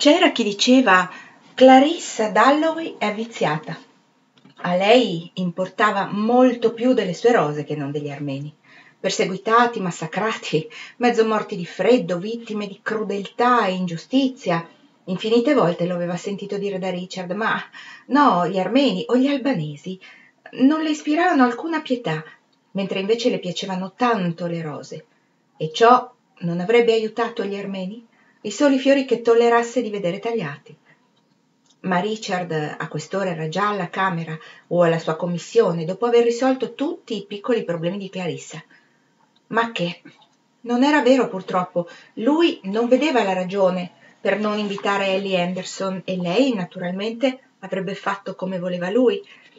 C'era chi diceva: Clarissa Dalloway è viziata. A lei importava molto più delle sue rose che non degli armeni. Perseguitati, massacrati, mezzo morti di freddo, vittime di crudeltà e ingiustizia. Infinite volte lo aveva sentito dire da Richard, ma no, gli armeni o gli albanesi non le ispiravano alcuna pietà, mentre invece le piacevano tanto le rose. E ciò non avrebbe aiutato gli armeni? I soli fiori che tollerasse di vedere tagliati. Ma Richard a quest'ora era già alla Camera o alla sua commissione, dopo aver risolto tutti i piccoli problemi di Clarissa. Ma che? Non era vero purtroppo. Lui non vedeva la ragione per non invitare Ellie Anderson e lei, naturalmente, avrebbe fatto come voleva lui.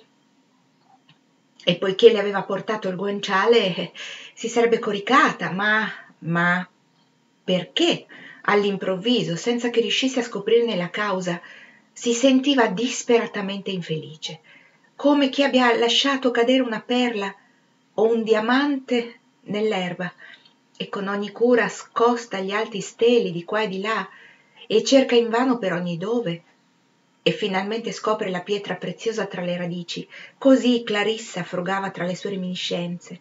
E poiché le aveva portato il guanciale, si sarebbe coricata, ma perché? All'improvviso, senza che riuscisse a scoprirne la causa, si sentiva disperatamente infelice, come chi abbia lasciato cadere una perla o un diamante nell'erba e con ogni cura scosta gli alti steli di qua e di là e cerca invano per ogni dove e finalmente scopre la pietra preziosa tra le radici. Così Clarissa frugava tra le sue reminiscenze.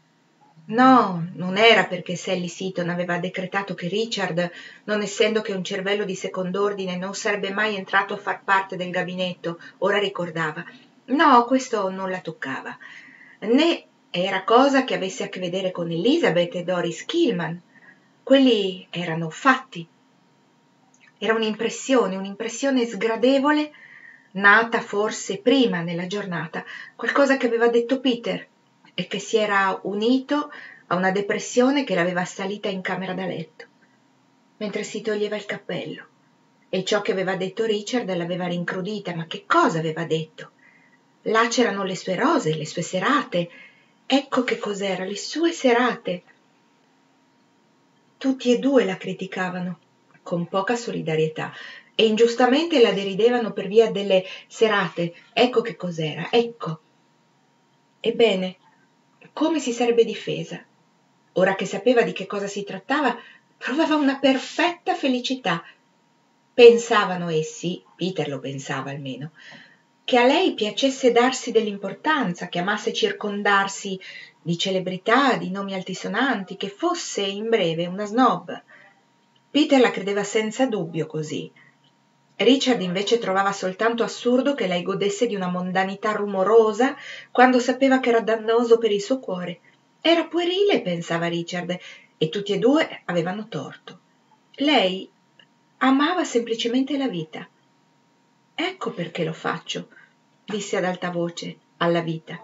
No, non era perché Sally Seton aveva decretato che Richard, non essendo che un cervello di second'ordine, non sarebbe mai entrato a far parte del gabinetto, ora ricordava. No, questo non la toccava. Né era cosa che avesse a che vedere con Elizabeth e Doris Killman. Quelli erano fatti. Era un'impressione sgradevole, nata forse prima nella giornata, qualcosa che aveva detto Peter e che si era unito a una depressione che l'aveva assalita in camera da letto, mentre si toglieva il cappello. E ciò che aveva detto Richard l'aveva rincrudita. Ma che cosa aveva detto? Là c'erano le sue rose, le sue serate. Ecco che cos'era, le sue serate. Tutti e due la criticavano, con poca solidarietà, e ingiustamente la deridevano per via delle serate. Ecco che cos'era, ecco. Ebbene, come si sarebbe difesa? Ora che sapeva di che cosa si trattava, provava una perfetta felicità. Pensavano essi, Peter lo pensava almeno, che a lei piacesse darsi dell'importanza, che amasse circondarsi di celebrità, di nomi altisonanti, che fosse in breve una snob. Peter la credeva senza dubbio così. Richard invece trovava soltanto assurdo che lei godesse di una mondanità rumorosa quando sapeva che era dannoso per il suo cuore. Era puerile, pensava Richard, e tutti e due avevano torto. Lei amava semplicemente la vita. Ecco perché lo faccio, disse ad alta voce alla vita.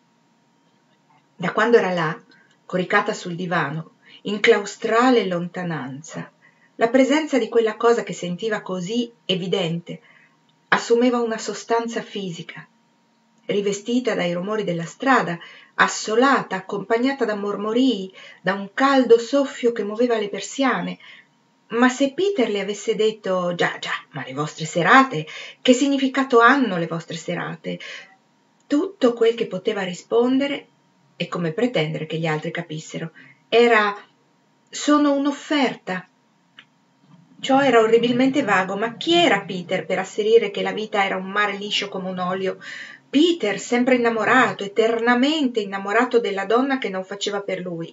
Da quando era là, coricata sul divano, in claustrale lontananza, la presenza di quella cosa che sentiva così evidente assumeva una sostanza fisica, rivestita dai rumori della strada, assolata, accompagnata da mormorii, da un caldo soffio che muoveva le persiane. Ma se Peter le avesse detto già, ma le vostre serate, che significato hanno le vostre serate? Tutto quel che poteva rispondere, e come pretendere che gli altri capissero, era sono un'offerta. Ciò era orribilmente vago, ma chi era Peter per asserire che la vita era un mare liscio come un olio? Peter, sempre innamorato, eternamente innamorato della donna che non faceva per lui.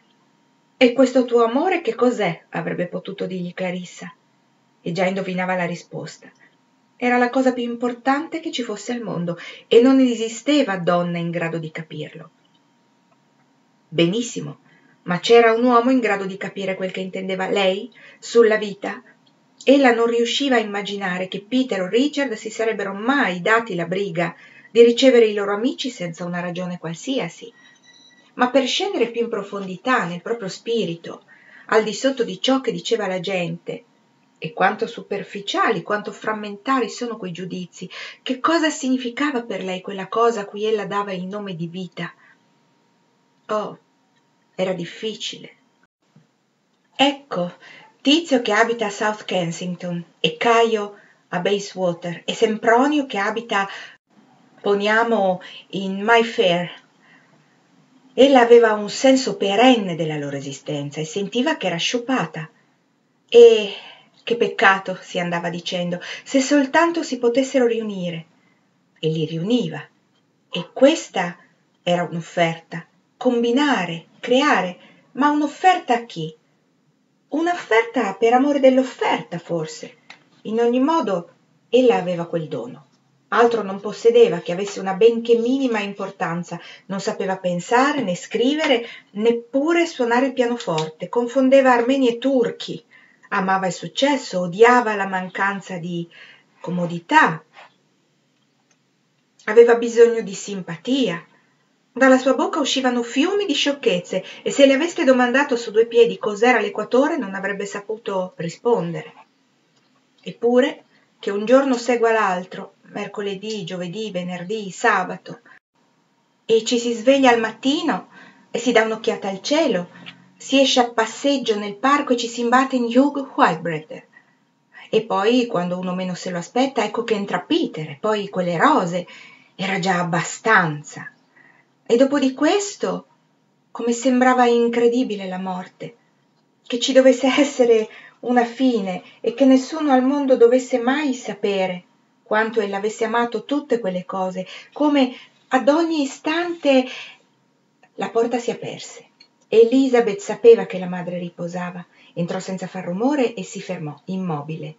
E questo tuo amore che cos'è? Avrebbe potuto dirgli Clarissa. E già indovinava la risposta. Era la cosa più importante che ci fosse al mondo e non esisteva donna in grado di capirlo. Benissimo, ma c'era un uomo in grado di capire quel che intendeva lei sulla vita? Ella non riusciva a immaginare che Peter o Richard si sarebbero mai dati la briga di ricevere i loro amici senza una ragione qualsiasi. Ma per scendere più in profondità nel proprio spirito, al di sotto di ciò che diceva la gente, e quanto superficiali, quanto frammentari sono quei giudizi, che cosa significava per lei quella cosa a cui ella dava il nome di vita? Oh, era difficile. Ecco, Tizio che abita a South Kensington e Caio a Bayswater e Sempronio che abita, poniamo, in Mayfair. Ella aveva un senso perenne della loro esistenza e sentiva che era sciupata. E Che peccato, si andava dicendo, se soltanto si potessero riunire. E li riuniva. E questa era un'offerta. Combinare, creare, ma un'offerta a chi? Un'offerta per amore dell'offerta, forse. In ogni modo, ella aveva quel dono. Altro non possedeva che avesse una benché minima importanza, non sapeva pensare né scrivere, neppure suonare il pianoforte, confondeva armeni e turchi, amava il successo, odiava la mancanza di comodità, aveva bisogno di simpatia. Dalla sua bocca uscivano fiumi di sciocchezze e se le aveste domandato su due piedi cos'era l'equatore non avrebbe saputo rispondere. Eppure, che un giorno segua l'altro, mercoledì, giovedì, venerdì, sabato, e ci si sveglia al mattino e si dà un'occhiata al cielo, si esce a passeggio nel parco e ci si imbatte in Hugh Whitebread. E poi, quando uno meno se lo aspetta, ecco che entra Peter, e poi quelle rose, era già abbastanza. E dopo di questo, come sembrava incredibile la morte, che ci dovesse essere una fine e che nessuno al mondo dovesse mai sapere quanto ella avesse amato tutte quelle cose, come ad ogni istante. La porta si aperse. Elisabeth sapeva che la madre riposava, entrò senza far rumore e si fermò, immobile.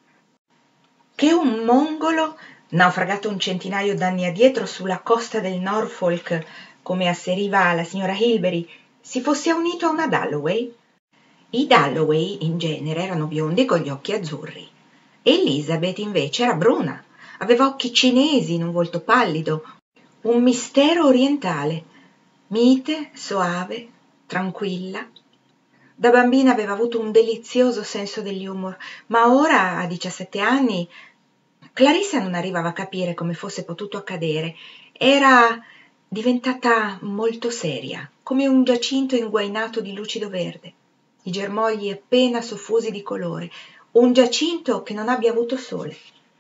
Che un mongolo, naufragato un centinaio d'anni addietro sulla costa del Norfolk, come asseriva la signora Hilbery, si fosse unito a una Dalloway? I Dalloway in genere erano biondi con gli occhi azzurri. Elisabeth invece era bruna, aveva occhi cinesi in un volto pallido, un mistero orientale, mite, soave, tranquilla. Da bambina aveva avuto un delizioso senso dell'humor, ma ora, a 17 anni, Clarissa non arrivava a capire come fosse potuto accadere. Era diventata molto seria, come un giacinto inguainato di lucido verde, i germogli appena soffusi di colore, un giacinto che non abbia avuto sole.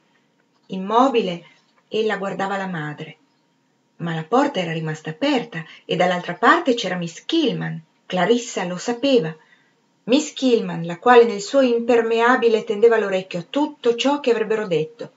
Immobile, ella guardava la madre, ma la porta era rimasta aperta e dall'altra parte c'era Miss Kilman. Clarissa lo sapeva. Miss Kilman, la quale nel suo impermeabile tendeva l'orecchio a tutto ciò che avrebbero detto.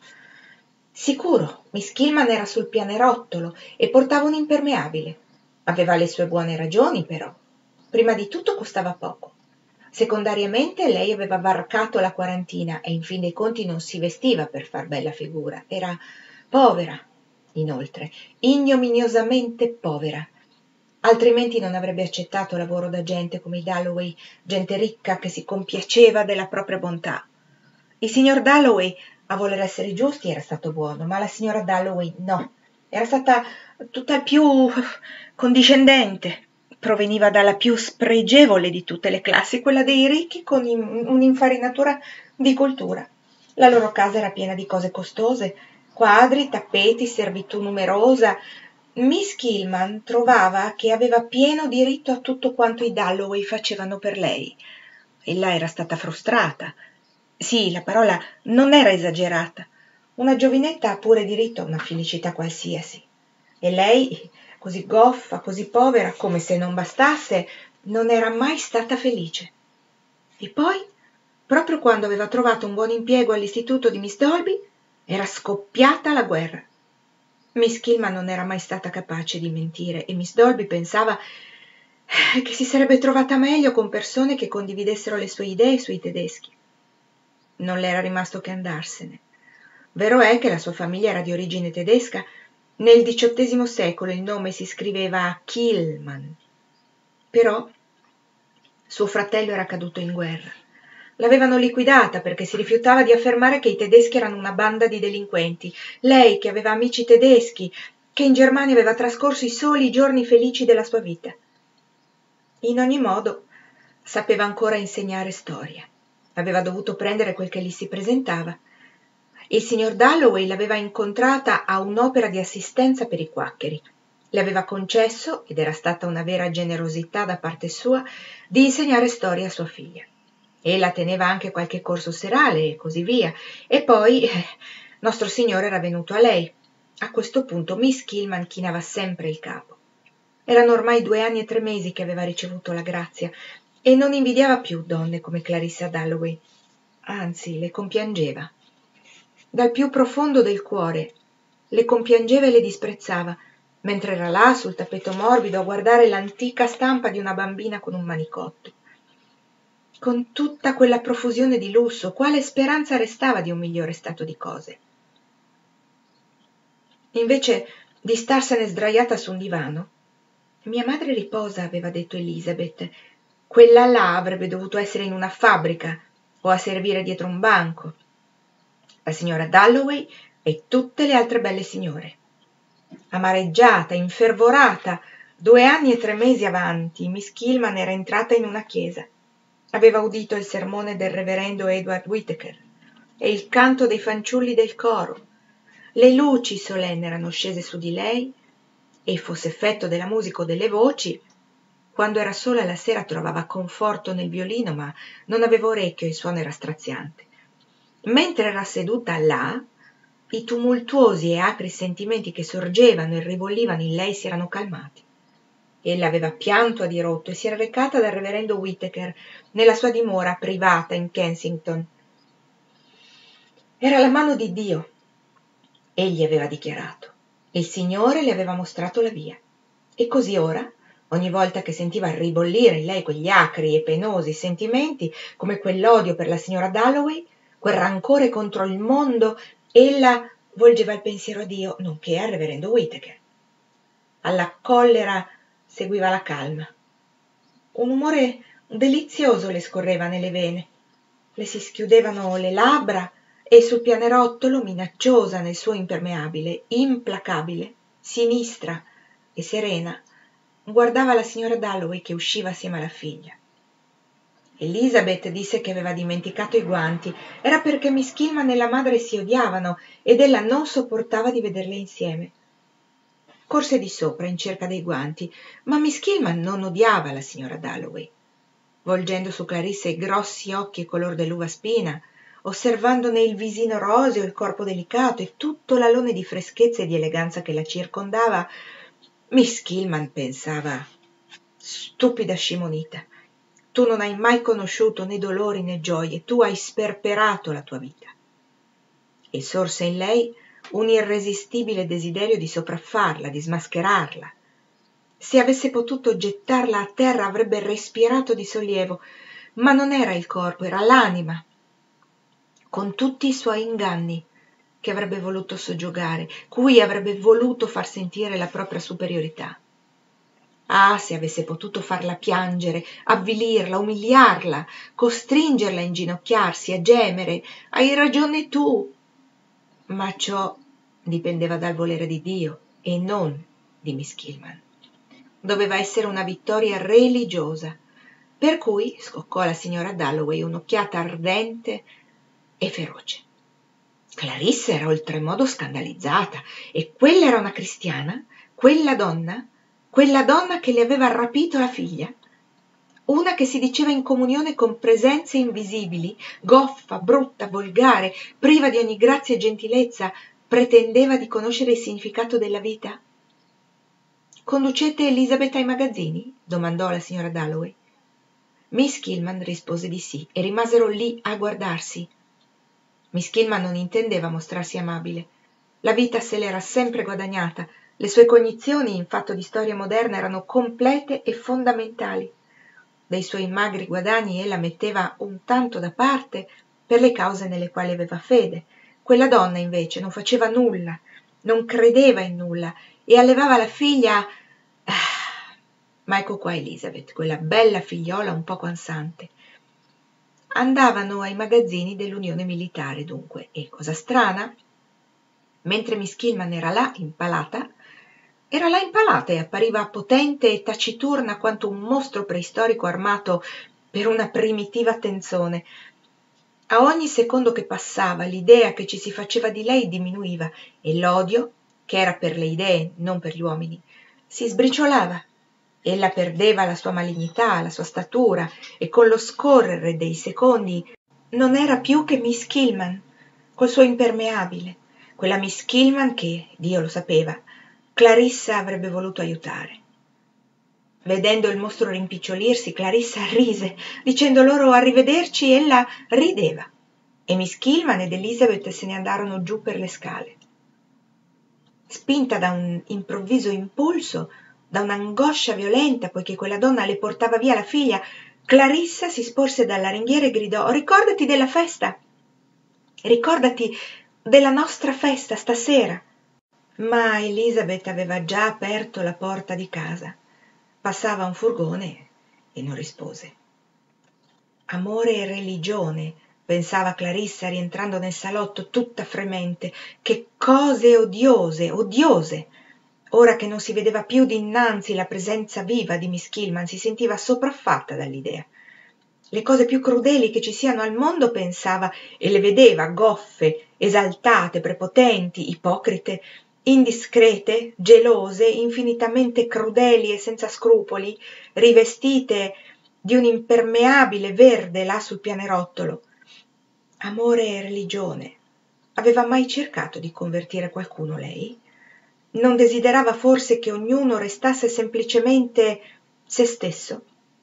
Sicuro, Miss Kilman era sul pianerottolo e portava un impermeabile. Aveva le sue buone ragioni, però. Prima di tutto costava poco. Secondariamente lei aveva varcato la quarantina e in fin dei conti non si vestiva per far bella figura. Era povera, inoltre, ignominiosamente povera. Altrimenti non avrebbe accettato lavoro da gente come i Dalloway, gente ricca che si compiaceva della propria bontà. Il signor Dalloway, a voler essere giusti, era stato buono, ma la signora Dalloway no. Era stata tutt'al più condiscendente. Proveniva dalla più spregevole di tutte le classi, quella dei ricchi con un'infarinatura di cultura. La loro casa era piena di cose costose, quadri, tappeti, servitù numerosa. Miss Kilman trovava che aveva pieno diritto a tutto quanto i Dalloway facevano per lei. Ella era stata frustrata. Sì, la parola non era esagerata. Una giovinetta ha pure diritto a una felicità qualsiasi. E lei, così goffa, così povera, come se non bastasse, non era mai stata felice. E poi, proprio quando aveva trovato un buon impiego all'istituto di Miss Dolby, era scoppiata la guerra. Miss Kilman non era mai stata capace di mentire e Miss Dolby pensava che si sarebbe trovata meglio con persone che condividessero le sue idee sui tedeschi. Non le era rimasto che andarsene. Vero è che la sua famiglia era di origine tedesca. Nel XVIII secolo il nome si scriveva Kilman. Però suo fratello era caduto in guerra. L'avevano liquidata perché si rifiutava di affermare che i tedeschi erano una banda di delinquenti. Lei, che aveva amici tedeschi, che in Germania aveva trascorso i soli giorni felici della sua vita. In ogni modo, sapeva ancora insegnare storia. Aveva dovuto prendere quel che gli si presentava. Il signor Dalloway l'aveva incontrata a un'opera di assistenza per i quaccheri. Le aveva concesso, ed era stata una vera generosità da parte sua, di insegnare storia a sua figlia. Ella teneva anche qualche corso serale e così via. E poi Nostro Signore era venuto a lei. A questo punto Miss Kilman chinava sempre il capo. Erano ormai 2 anni e 3 mesi che aveva ricevuto la grazia e non invidiava più donne come Clarissa Dalloway. anzi le compiangeva. Dal più profondo del cuore le compiangeva e le disprezzava, mentre era là sul tappeto morbido a guardare l'antica stampa di una bambina con un manicotto. Con tutta quella profusione di lusso, quale speranza restava di un migliore stato di cose? Invece di starsene sdraiata su un divano, mia madre riposa, aveva detto Elizabeth, quella là avrebbe dovuto essere in una fabbrica o a servire dietro un banco. La signora Dalloway e tutte le altre belle signore. Amareggiata, infervorata, 2 anni e 3 mesi avanti, Miss Kilman era entrata in una chiesa. Aveva udito il sermone del reverendo Edward Whittaker e il canto dei fanciulli del coro. Le luci solenni erano scese su di lei e, fosse effetto della musica o delle voci, quando era sola la sera trovava conforto nel violino, ma non aveva orecchio e il suono era straziante. Mentre era seduta là, i tumultuosi e acri sentimenti che sorgevano e ribollivano in lei si erano calmati. Ella aveva pianto a dirotto e si era recata dal reverendo Whittaker nella sua dimora privata in Kensington. Era la mano di Dio, egli aveva dichiarato. Il Signore le aveva mostrato la via. E così ora, ogni volta che sentiva ribollire in lei quegli acri e penosi sentimenti, come quell'odio per la signora Dalloway, quel rancore contro il mondo, ella volgeva il pensiero a Dio, nonché al reverendo Whittaker. Alla collera seguiva la calma. Un umore delizioso le scorreva nelle vene, le si schiudevano le labbra e sul pianerottolo, minacciosa nel suo impermeabile, implacabile, sinistra e serena, guardava la signora Dalloway che usciva assieme alla figlia. Elizabeth disse che aveva dimenticato i guanti. Era perché Miss Kilman e la madre si odiavano ed ella non sopportava di vederle insieme. Corse di sopra in cerca dei guanti, ma Miss Kilman non odiava la signora Dalloway. Volgendo su Clarissa i grossi occhi color dell'uva spina, osservandone il visino roseo, il corpo delicato e tutto l'alone di freschezza e di eleganza che la circondava, Miss Kilman pensava: stupida scimonita, tu non hai mai conosciuto né dolori né gioie, tu hai sperperato la tua vita. E sorse in lei un irresistibile desiderio di sopraffarla, di smascherarla. Se avesse potuto gettarla a terra avrebbe respirato di sollievo, ma non era il corpo, era l'anima, con tutti i suoi inganni, che avrebbe voluto soggiogare, cui avrebbe voluto far sentire la propria superiorità. Ah, se avesse potuto farla piangere, avvilirla, umiliarla, costringerla a inginocchiarsi, a gemere, hai ragione tu. Ma ciò dipendeva dal volere di Dio e non di Miss Kilman. Doveva essere una vittoria religiosa, per cui scoccò alla signora Dalloway un'occhiata ardente e feroce. Clarissa era oltremodo scandalizzata. E quella era una cristiana? Quella donna che le aveva rapito la figlia? Una che si diceva in comunione con presenze invisibili, goffa, brutta, volgare, priva di ogni grazia e gentilezza, pretendeva di conoscere il significato della vita? «Conducete Elizabeth ai magazzini?» domandò la signora Dalloway. Miss Kilman rispose di sì e rimasero lì a guardarsi. Miss Kilman non intendeva mostrarsi amabile. La vita se l'era sempre guadagnata, le sue cognizioni in fatto di storia moderna erano complete e fondamentali. Dei suoi magri guadagni ella metteva un tanto da parte per le cause nelle quali aveva fede. Quella donna invece non faceva nulla, non credeva in nulla e allevava la figlia. Ma ecco qua Elizabeth, quella bella figliola un poco ansante. Andavano ai magazzini dell'Unione Militare dunque, e cosa strana, mentre Miss Kilman era là impalata e appariva potente e taciturna quanto un mostro preistorico armato per una primitiva tenzone. A ogni secondo che passava l'idea che ci si faceva di lei diminuiva e l'odio, che era per le idee non per gli uomini, si sbriciolava. Ella perdeva la sua malignità, la sua statura e con lo scorrere dei secondi non era più che Miss Kilman, col suo impermeabile, quella Miss Kilman che, Dio lo sapeva, Clarissa avrebbe voluto aiutare. Vedendo il mostro rimpicciolirsi, Clarissa rise, dicendo loro arrivederci, ella rideva. e Miss Kilman ed Elizabeth se ne andarono giù per le scale. Spinta da un improvviso impulso, da un'angoscia violenta, poiché quella donna le portava via la figlia, Clarissa si sporse dalla ringhiera e gridò: «Ricordati della festa! Ricordati della nostra festa stasera!» Ma Elizabeth aveva già aperto la porta di casa. Passava un furgone e non rispose. Amore e religione, pensava Clarissa rientrando nel salotto tutta fremente. Che cose odiose, odiose! Ora che non si vedeva più dinanzi la presenza viva di Miss Kilman, si sentiva sopraffatta dall'idea. Le cose più crudeli che ci siano al mondo, pensava, e le vedeva goffe, esaltate, prepotenti, ipocrite, indiscrete, gelose, infinitamente crudeli e senza scrupoli, rivestite di un impermeabile verde là sul pianerottolo. Amore e religione. Aveva mai cercato di convertire qualcuno lei? Non desiderava forse che ognuno restasse semplicemente se stesso?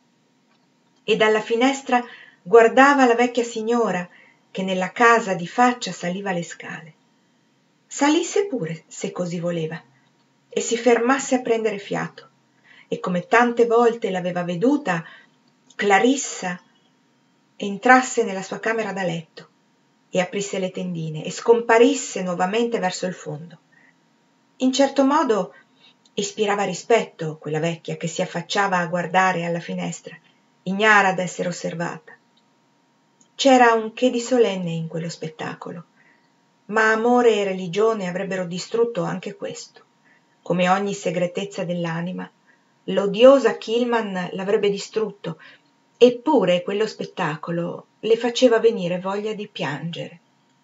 E dalla finestra guardava la vecchia signora che nella casa di faccia saliva le scale. Salisse pure, se così voleva, e si fermasse a prendere fiato, e come tante volte l'aveva veduta, Clarissa entrasse nella sua camera da letto e aprisse le tendine e scomparisse nuovamente verso il fondo. In certo modo ispirava rispetto quella vecchia che si affacciava a guardare alla finestra, ignara d'essere osservata. C'era un che di solenne in quello spettacolo, ma amore e religione avrebbero distrutto anche questo. Come ogni segretezza dell'anima, l'odiosa Kilman l'avrebbe distrutto, eppure quello spettacolo le faceva venire voglia di piangere.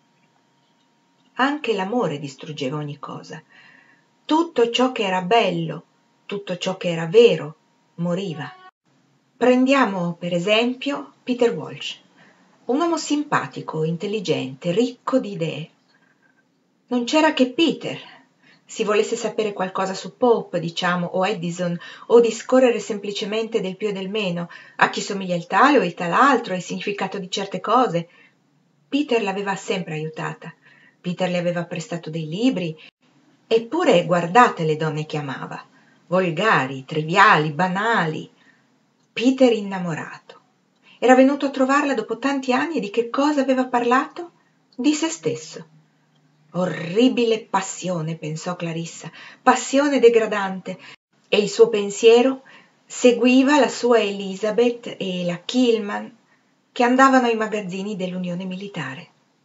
Anche l'amore distruggeva ogni cosa. Tutto ciò che era bello, tutto ciò che era vero, moriva. Prendiamo per esempio Peter Walsh, un uomo simpatico, intelligente, ricco di idee. Non c'era che Peter. Si volesse sapere qualcosa su Pope, diciamo, o Edison, o discorrere semplicemente del più e del meno, a chi somiglia il tale o il tal'altro, il significato di certe cose. Peter l'aveva sempre aiutata. Peter le aveva prestato dei libri. Eppure guardate le donne che amava, volgari, triviali, banali. Peter innamorato. Era venuto a trovarla dopo tanti anni e di che cosa aveva parlato? Di se stesso. Orribile passione, pensò Clarissa, passione degradante, e il suo pensiero seguiva la sua Elizabeth e la Kilman che andavano ai magazzini dell'Unione Militare.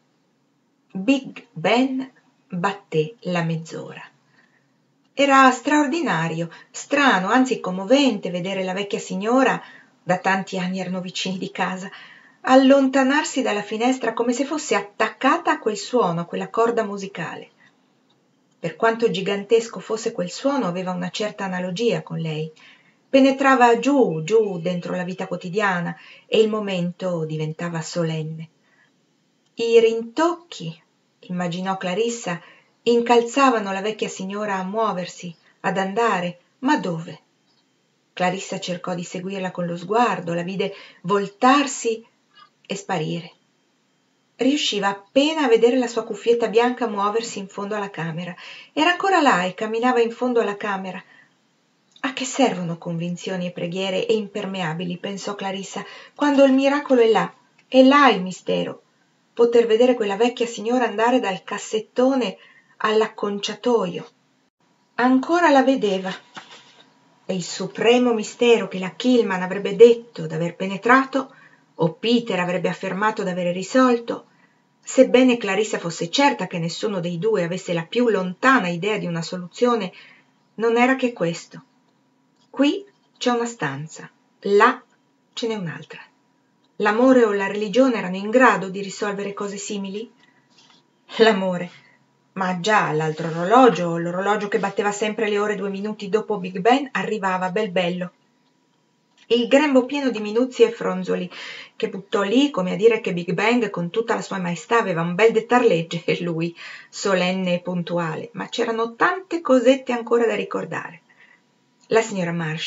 Big Ben batté la mezz'ora. Era straordinario, strano, anzi commovente vedere la vecchia signora, da tanti anni erano vicini di casa, allontanarsi dalla finestra come se fosse attaccata a quel suono, a quella corda musicale. Per quanto gigantesco fosse quel suono, aveva una certa analogia con lei. Penetrava giù, giù dentro la vita quotidiana e il momento diventava solenne. I rintocchi, immaginò Clarissa, incalzavano la vecchia signora a muoversi, ad andare, ma dove? Clarissa cercò di seguirla con lo sguardo, la vide voltarsi e sparire. Riusciva appena a vedere la sua cuffietta bianca muoversi in fondo alla camera. Era ancora là e camminava in fondo alla camera. A che servono convinzioni e preghiere e impermeabili, pensò Clarissa, quando il miracolo è là il mistero. Poter vedere quella vecchia signora andare dal cassettone all'acconciatoio. Ancora la vedeva. E il supremo mistero che la Kilman avrebbe detto d'aver penetrato, o Peter avrebbe affermato d'avere risolto, sebbene Clarissa fosse certa che nessuno dei due avesse la più lontana idea di una soluzione, non era che questo. Qui c'è una stanza, là ce n'è un'altra. L'amore o la religione erano in grado di risolvere cose simili? L'amore. Ma già l'altro orologio, l'orologio che batteva sempre le ore 2 minuti dopo Big Ben, arrivava bel bello. Il grembo pieno di minuzie e fronzoli, che buttò lì come a dire che Big Bang con tutta la sua maestà aveva un bel dettarlegge e lui, solenne e puntuale, ma c'erano tante cosette ancora da ricordare. La signora Marshall,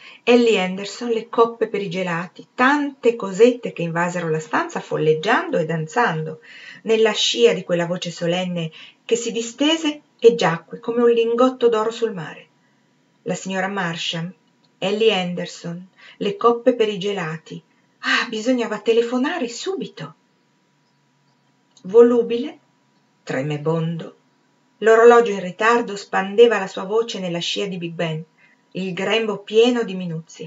Ellie Anderson, le coppe per i gelati, tante cosette che invasero la stanza folleggiando e danzando, nella scia di quella voce solenne che si distese e giacque come un lingotto d'oro sul mare. La signora Marsham, Ellie Anderson, le coppe per i gelati. Ah, bisognava telefonare subito. Volubile, tremebondo, l'orologio in ritardo spandeva la sua voce nella scia di Big Ben, il grembo pieno di minuzie.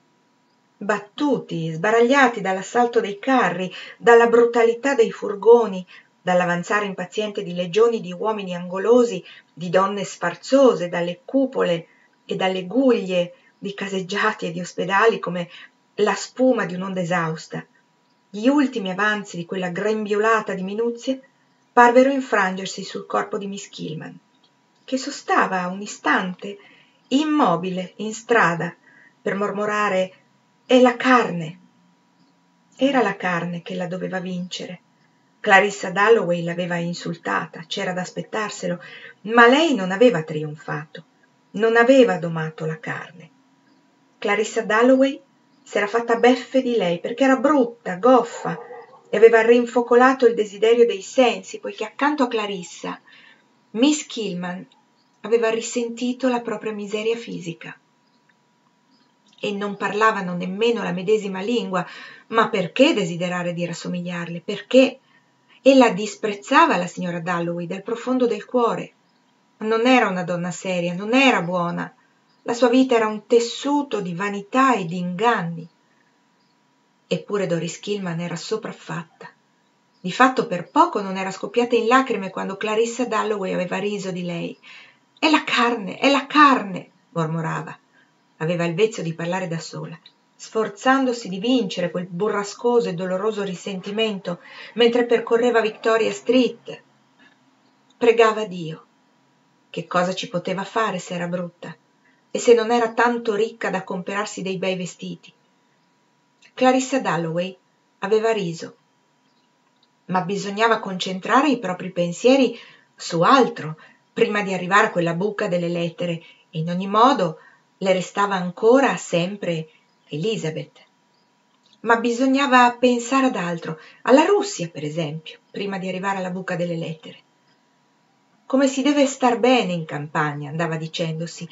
Battuti, sbaragliati dall'assalto dei carri, dalla brutalità dei furgoni, dall'avanzare impaziente di legioni di uomini angolosi, di donne sfarzose, dalle cupole e dalle guglie di caseggiati e di ospedali come la spuma di un'onda esausta, gli ultimi avanzi di quella grembiulata di minuzie parvero infrangersi sul corpo di miss Killman, che sostava un istante immobile in strada per mormorare «È la carne!». Era la carne che la doveva vincere. Clarissa Dalloway l'aveva insultata, c'era da aspettarselo, ma lei non aveva trionfato, non aveva domato la carne. Clarissa Dalloway s'era fatta beffe di lei perché era brutta, goffa, e aveva rinfocolato il desiderio dei sensi, poiché accanto a Clarissa miss Killman aveva risentito la propria miseria fisica. E non parlavano nemmeno la medesima lingua, ma perché desiderare di rassomigliarle? Perché? Ella disprezzava la signora Dalloway dal profondo del cuore. Non era una donna seria, non era buona. La sua vita era un tessuto di vanità e di inganni. Eppure Doris Killman era sopraffatta. Di fatto per poco non era scoppiata in lacrime quando Clarissa Dalloway aveva riso di lei. «È la carne!» mormorava. Aveva il vezzo di parlare da sola, sforzandosi di vincere quel burrascoso e doloroso risentimento mentre percorreva Victoria Street. Pregava Dio. Che cosa ci poteva fare se era brutta e se non era tanto ricca da comperarsi dei bei vestiti? Clarissa Dalloway aveva riso, ma bisognava concentrare i propri pensieri su altro prima di arrivare a quella buca delle lettere, e in ogni modo le restava ancora sempre Elizabeth. Ma bisognava pensare ad altro, alla Russia per esempio, prima di arrivare alla buca delle lettere. Come si deve star bene in campagna, andava dicendosi,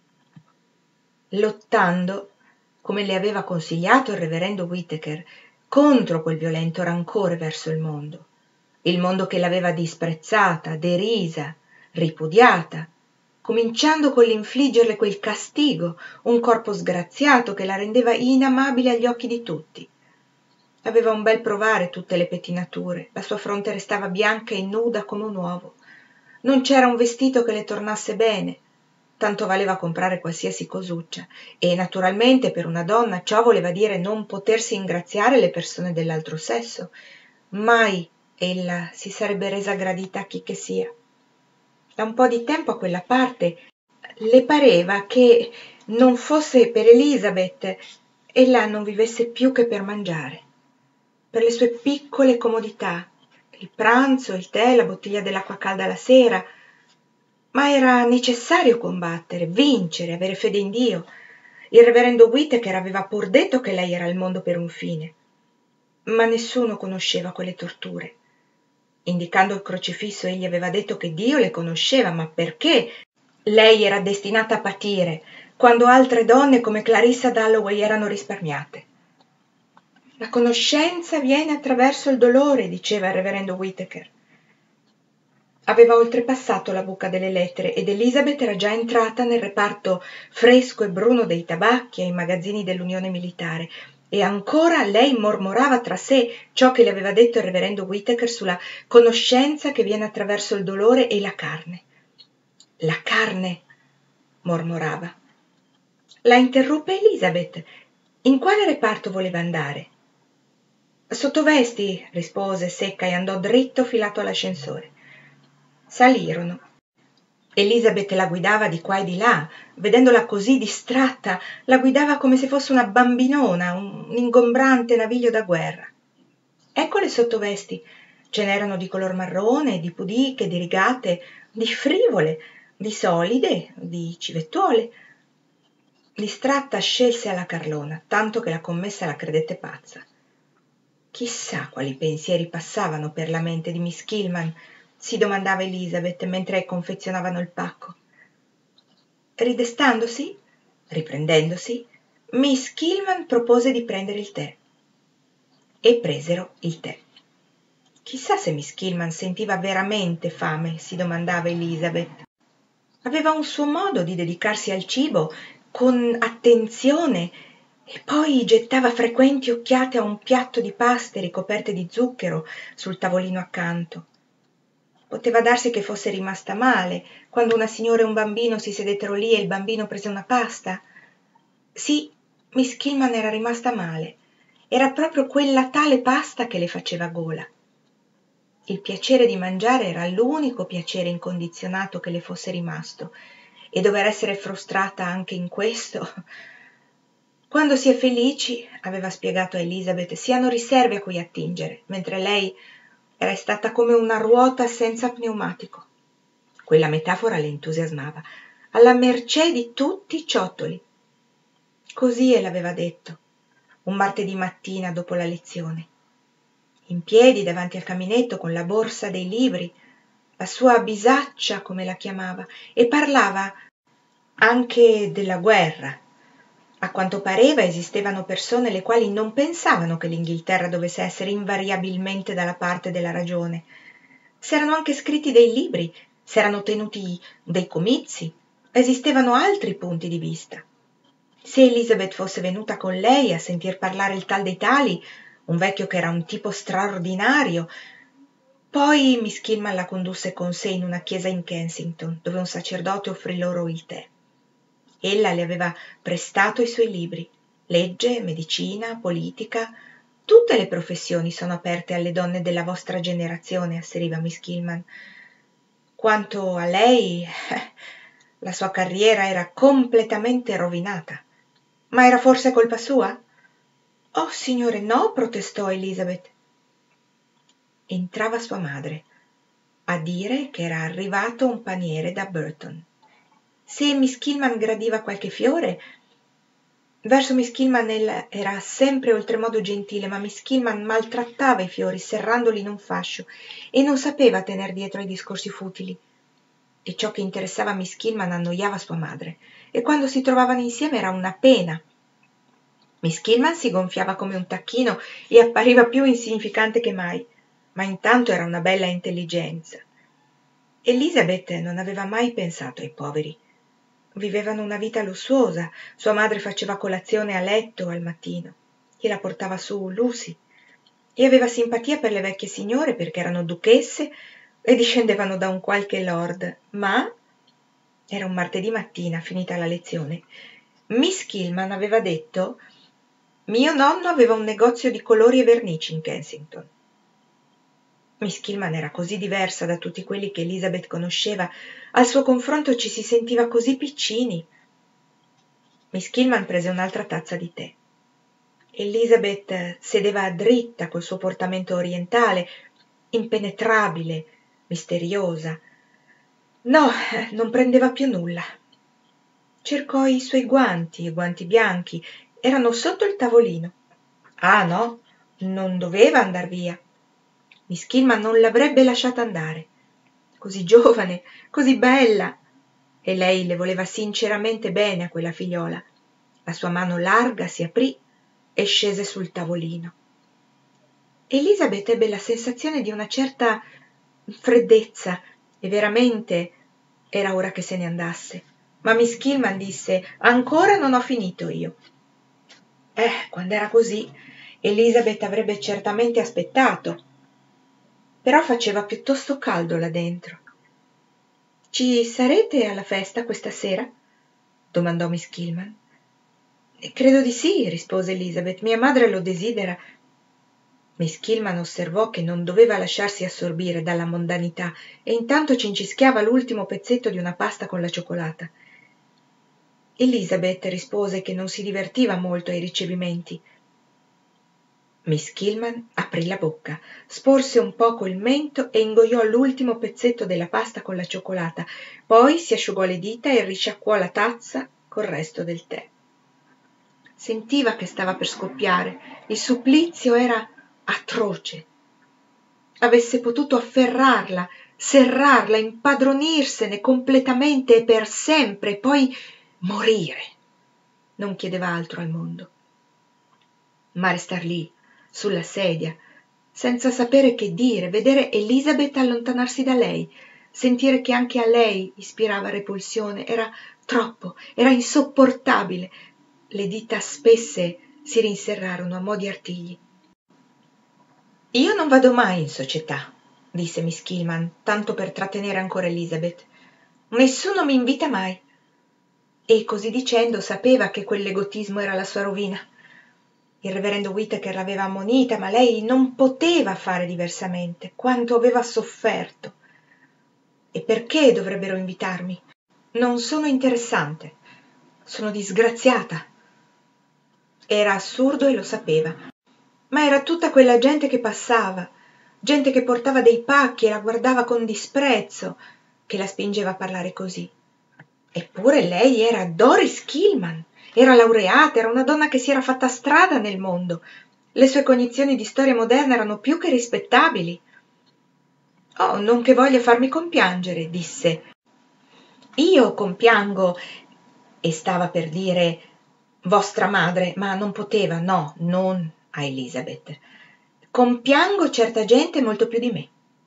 lottando, come le aveva consigliato il reverendo Whittaker, contro quel violento rancore verso il mondo che l'aveva disprezzata, derisa, ripudiata, cominciando con l'infliggerle quel castigo, un corpo sgraziato che la rendeva inamabile agli occhi di tutti. Aveva un bel provare tutte le pettinature, la sua fronte restava bianca e nuda come un uovo. Non c'era un vestito che le tornasse bene, tanto valeva comprare qualsiasi cosuccia, e naturalmente per una donna ciò voleva dire non potersi ingraziare le persone dell'altro sesso. Mai ella si sarebbe resa gradita a chi che sia. Da un po' di tempo a quella parte le pareva che non fosse per Elizabeth ella non vivesse più che per mangiare, per le sue piccole comodità, il pranzo, il tè, la bottiglia dell'acqua calda la sera, ma era necessario combattere, vincere, avere fede in Dio. Il reverendo Whittaker aveva pur detto che lei era al mondo per un fine, ma nessuno conosceva quelle torture. Indicando il crocifisso egli aveva detto che Dio le conosceva, ma perché lei era destinata a patire quando altre donne come Clarissa Dalloway erano risparmiate? La conoscenza viene attraverso il dolore, diceva il reverendo Whittaker. Aveva oltrepassato la buca delle lettere ed Elizabeth era già entrata nel reparto fresco e bruno dei tabacchi ai magazzini dell'Unione Militare, e ancora lei mormorava tra sé ciò che le aveva detto il reverendo Whittaker sulla conoscenza che viene attraverso il dolore e la carne. La carne, mormorava. La interruppe Elizabeth. In quale reparto voleva andare? Sottovesti, rispose secca e andò dritto filato all'ascensore. Salirono. Elizabeth la guidava di qua e di là, vedendola così distratta, la guidava come se fosse una bambinona, un ingombrante naviglio da guerra. Ecco le sottovesti. Ce n'erano di color marrone, di pudiche, di rigate, di frivole, di solide, di civettuole. Distratta scelse alla carlona, tanto che la commessa la credette pazza. Chissà quali pensieri passavano per la mente di miss Killman, si domandava Elizabeth mentre confezionavano il pacco. Ridestandosi, riprendendosi, miss Killman propose di prendere il tè. E presero il tè. Chissà se miss Killman sentiva veramente fame, si domandava Elizabeth. Aveva un suo modo di dedicarsi al cibo con attenzione e poi gettava frequenti occhiate a un piatto di paste ricoperte di zucchero sul tavolino accanto. Poteva darsi che fosse rimasta male quando una signora e un bambino si sedettero lì e il bambino prese una pasta. Sì, miss Killman era rimasta male. Era proprio quella tale pasta che le faceva gola. Il piacere di mangiare era l'unico piacere incondizionato che le fosse rimasto, e dover essere frustrata anche in questo. Quando si è felici, aveva spiegato a Elizabeth, si hanno riserve a cui attingere, mentre lei era stata come una ruota senza pneumatico. Quella metafora le entusiasmava, alla mercé di tutti i ciottoli. Così l'aveva detto, un martedì mattina dopo la lezione. In piedi davanti al caminetto con la borsa dei libri, la sua bisaccia, come la chiamava, e parlava anche della guerra. A quanto pareva esistevano persone le quali non pensavano che l'Inghilterra dovesse essere invariabilmente dalla parte della ragione. S'erano anche scritti dei libri, s'erano tenuti dei comizi, esistevano altri punti di vista. Se Elizabeth fosse venuta con lei a sentir parlare il tal dei tali, un vecchio che era un tipo straordinario. Poi miss Killman la condusse con sé in una chiesa in Kensington, dove un sacerdote offrì loro il tè. Ella le aveva prestato i suoi libri. Legge, medicina, politica, tutte le professioni sono aperte alle donne della vostra generazione, asseriva miss Killman. Quanto a lei, la sua carriera era completamente rovinata. Ma era forse colpa sua? Oh, signore, no, protestò Elizabeth. Entrava sua madre a dire che era arrivato un paniere da Burton. Se miss Killman gradiva qualche fiore, verso miss Killman ella era sempre oltremodo gentile, ma miss Killman maltrattava i fiori serrandoli in un fascio e non sapeva tener dietro ai discorsi futili. E ciò che interessava miss Killman annoiava sua madre, e quando si trovavano insieme era una pena. Miss Killman si gonfiava come un tacchino e appariva più insignificante che mai, ma intanto era una bella intelligenza. Elizabeth non aveva mai pensato ai poveri. Vivevano una vita lussuosa, sua madre faceva colazione a letto al mattino e la portava su Lucy, e aveva simpatia per le vecchie signore perché erano duchesse e discendevano da un qualche lord, ma era un martedì mattina, finita la lezione, miss Killman aveva detto: mio nonno aveva un negozio di colori e vernici in Kensington. Miss Killman era così diversa da tutti quelli che Elizabeth conosceva, al suo confronto ci si sentiva così piccini. Miss Killman prese un'altra tazza di tè. Elizabeth sedeva dritta col suo portamento orientale, impenetrabile, misteriosa. No, non prendeva più nulla. Cercò i suoi guanti bianchi, erano sotto il tavolino. Ah no, non doveva andar via. Miss Killman non l'avrebbe lasciata andare. Così giovane, così bella. E lei le voleva sinceramente bene a quella figliola. La sua mano larga si aprì e scese sul tavolino. Elizabeth ebbe la sensazione di una certa freddezza e veramente era ora che se ne andasse. Ma miss Killman disse: ancora non ho finito io. Quando era così, Elizabeth avrebbe certamente aspettato. Però faceva piuttosto caldo là dentro. Ci sarete alla festa questa sera? Domandò miss Killman. Credo di sì, rispose Elizabeth. Mia madre lo desidera. Miss Killman osservò che non doveva lasciarsi assorbire dalla mondanità e intanto cincischiava l'ultimo pezzetto di una pasta con la cioccolata. Elizabeth rispose che non si divertiva molto ai ricevimenti. Miss Killman aprì la bocca, sporse un poco il mento e ingoiò l'ultimo pezzetto della pasta con la cioccolata, poi si asciugò le dita e risciacquò la tazza col resto del tè. Sentiva che stava per scoppiare. Il supplizio era atroce. Avesse potuto afferrarla, serrarla, impadronirsene completamente e per sempre, e poi morire. Non chiedeva altro al mondo. Ma restar lì, sulla sedia, senza sapere che dire, vedere Elisabeth allontanarsi da lei, sentire che anche a lei ispirava repulsione, era troppo, era insopportabile. Le dita spesse si rinserrarono a mo' di artigli. «Io non vado mai in società», disse Miss Killman, tanto per trattenere ancora Elisabeth. «Nessuno mi invita mai». E così dicendo sapeva che quell'egotismo era la sua rovina. Il reverendo Whittaker l'aveva ammonita, ma lei non poteva fare diversamente. Quanto aveva sofferto! E perché dovrebbero invitarmi? Non sono interessante. Sono disgraziata. Era assurdo e lo sapeva. Ma era tutta quella gente che passava, gente che portava dei pacchi e la guardava con disprezzo, che la spingeva a parlare così. Eppure lei era Doris Killman, era laureata, era una donna che si era fatta strada nel mondo. Le sue cognizioni di storia moderna erano più che rispettabili. «Oh, non che voglia farmi compiangere», disse. «Io compiango», e stava per dire «vostra madre», ma non poteva, no, non a Elisabeth. «Compiango certa gente molto più di me».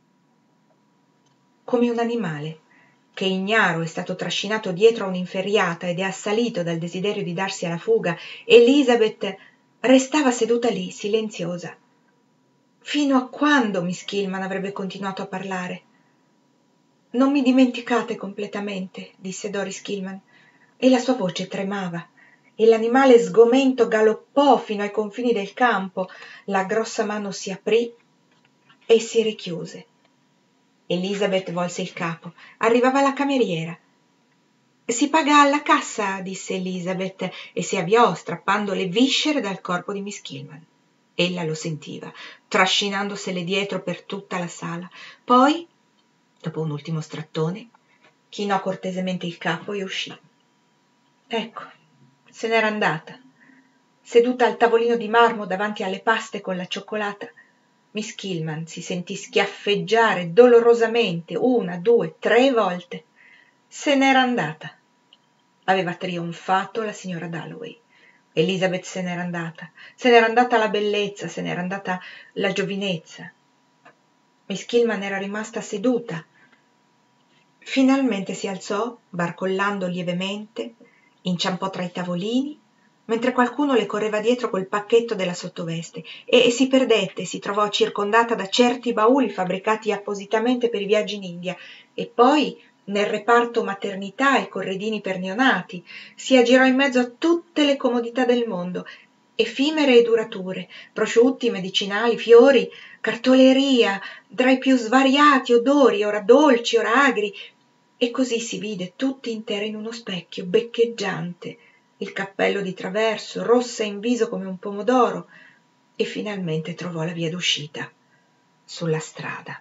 Come un animale che ignaro è stato trascinato dietro a un'inferriata ed è assalito dal desiderio di darsi alla fuga, Elisabeth restava seduta lì, silenziosa. Fino a quando Miss Killman avrebbe continuato a parlare? «Non mi dimenticate completamente», disse Doris Killman, e la sua voce tremava, e l'animale sgomento galoppò fino ai confini del campo, la grossa mano si aprì e si richiuse. Elisabeth volse il capo. Arrivava la cameriera. «Si paga alla cassa», disse Elisabeth, e si avviò strappando le viscere dal corpo di Miss Killman. Ella lo sentiva, trascinandosele dietro per tutta la sala. Poi, dopo un ultimo strattone, chinò cortesemente il capo e uscì. Ecco, se n'era andata. Seduta al tavolino di marmo davanti alle paste con la cioccolata, Miss Killman si sentì schiaffeggiare dolorosamente 1, 2, 3 volte. Se n'era andata. Aveva trionfato la signora Dalloway. Elisabeth se n'era andata la bellezza, se n'era andata la giovinezza. Miss Killman era rimasta seduta. Finalmente si alzò, barcollando lievemente, inciampò tra i tavolini, mentre qualcuno le correva dietro col pacchetto della sottoveste, e si perdette, si trovò circondata da certi bauli fabbricati appositamente per i viaggi in India, e poi nel reparto maternità e corredini per neonati, si aggirò in mezzo a tutte le comodità del mondo, effimere e durature, prosciutti, medicinali, fiori, cartoleria, tra i più svariati odori, ora dolci, ora agri, e così si vide tutta intera in uno specchio, beccheggiante, il cappello di traverso, rossa in viso come un pomodoro, e finalmente trovò la via d'uscita, sulla strada.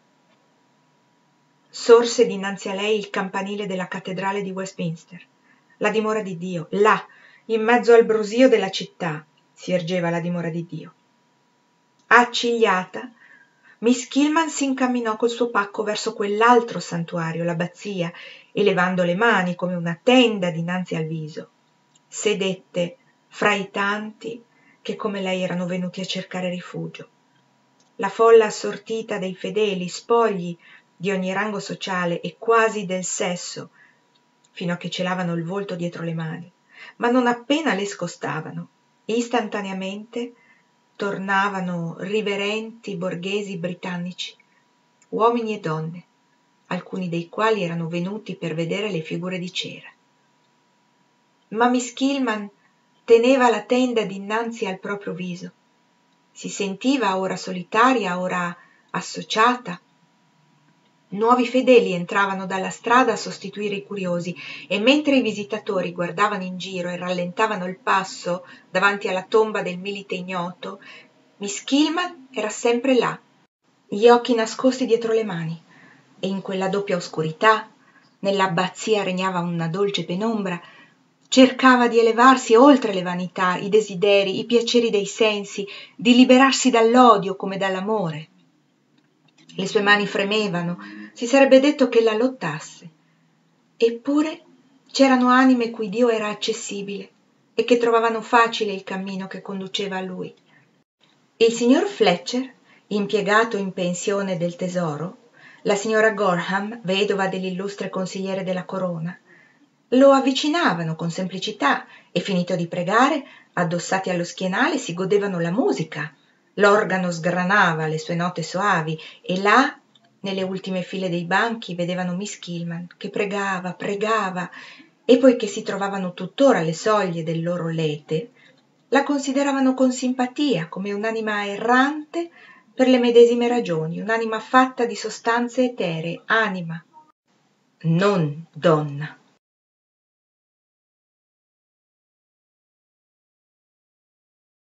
Sorse dinanzi a lei il campanile della cattedrale di Westminster, la dimora di Dio. Là, in mezzo al brusio della città, si ergeva la dimora di Dio. Accigliata, Miss Killman si incamminò col suo pacco verso quell'altro santuario, l'abbazia, e levando le mani come una tenda dinanzi al viso, sedette fra i tanti che come lei erano venuti a cercare rifugio. La folla assortita dei fedeli, spogli di ogni rango sociale e quasi del sesso, fino a che celavano il volto dietro le mani, ma non appena le scostavano, istantaneamente tornavano riverenti borghesi britannici, uomini e donne, alcuni dei quali erano venuti per vedere le figure di cera. Ma Miss Killman teneva la tenda dinanzi al proprio viso. Si sentiva ora solitaria, ora associata. Nuovi fedeli entravano dalla strada a sostituire i curiosi, e mentre i visitatori guardavano in giro e rallentavano il passo davanti alla tomba del milite ignoto, Miss Killman era sempre là, gli occhi nascosti dietro le mani, e in quella doppia oscurità, nell'abbazia regnava una dolce penombra, cercava di elevarsi oltre le vanità, i desideri, i piaceri dei sensi, di liberarsi dall'odio come dall'amore. Le sue mani fremevano, si sarebbe detto che la lottasse. Eppure c'erano anime cui Dio era accessibile e che trovavano facile il cammino che conduceva a lui. Il signor Fletcher, impiegato in pensione del tesoro, la signora Gorham, vedova dell'illustre consigliere della corona, lo avvicinavano con semplicità e, finito di pregare, addossati allo schienale si godevano la musica. L'organo sgranava le sue note soavi e là, nelle ultime file dei banchi, vedevano Miss Kilman che pregava, e poiché si trovavano tuttora alle soglie del loro lete, la consideravano con simpatia come un'anima errante per le medesime ragioni, un'anima fatta di sostanze eteree, anima, non donna.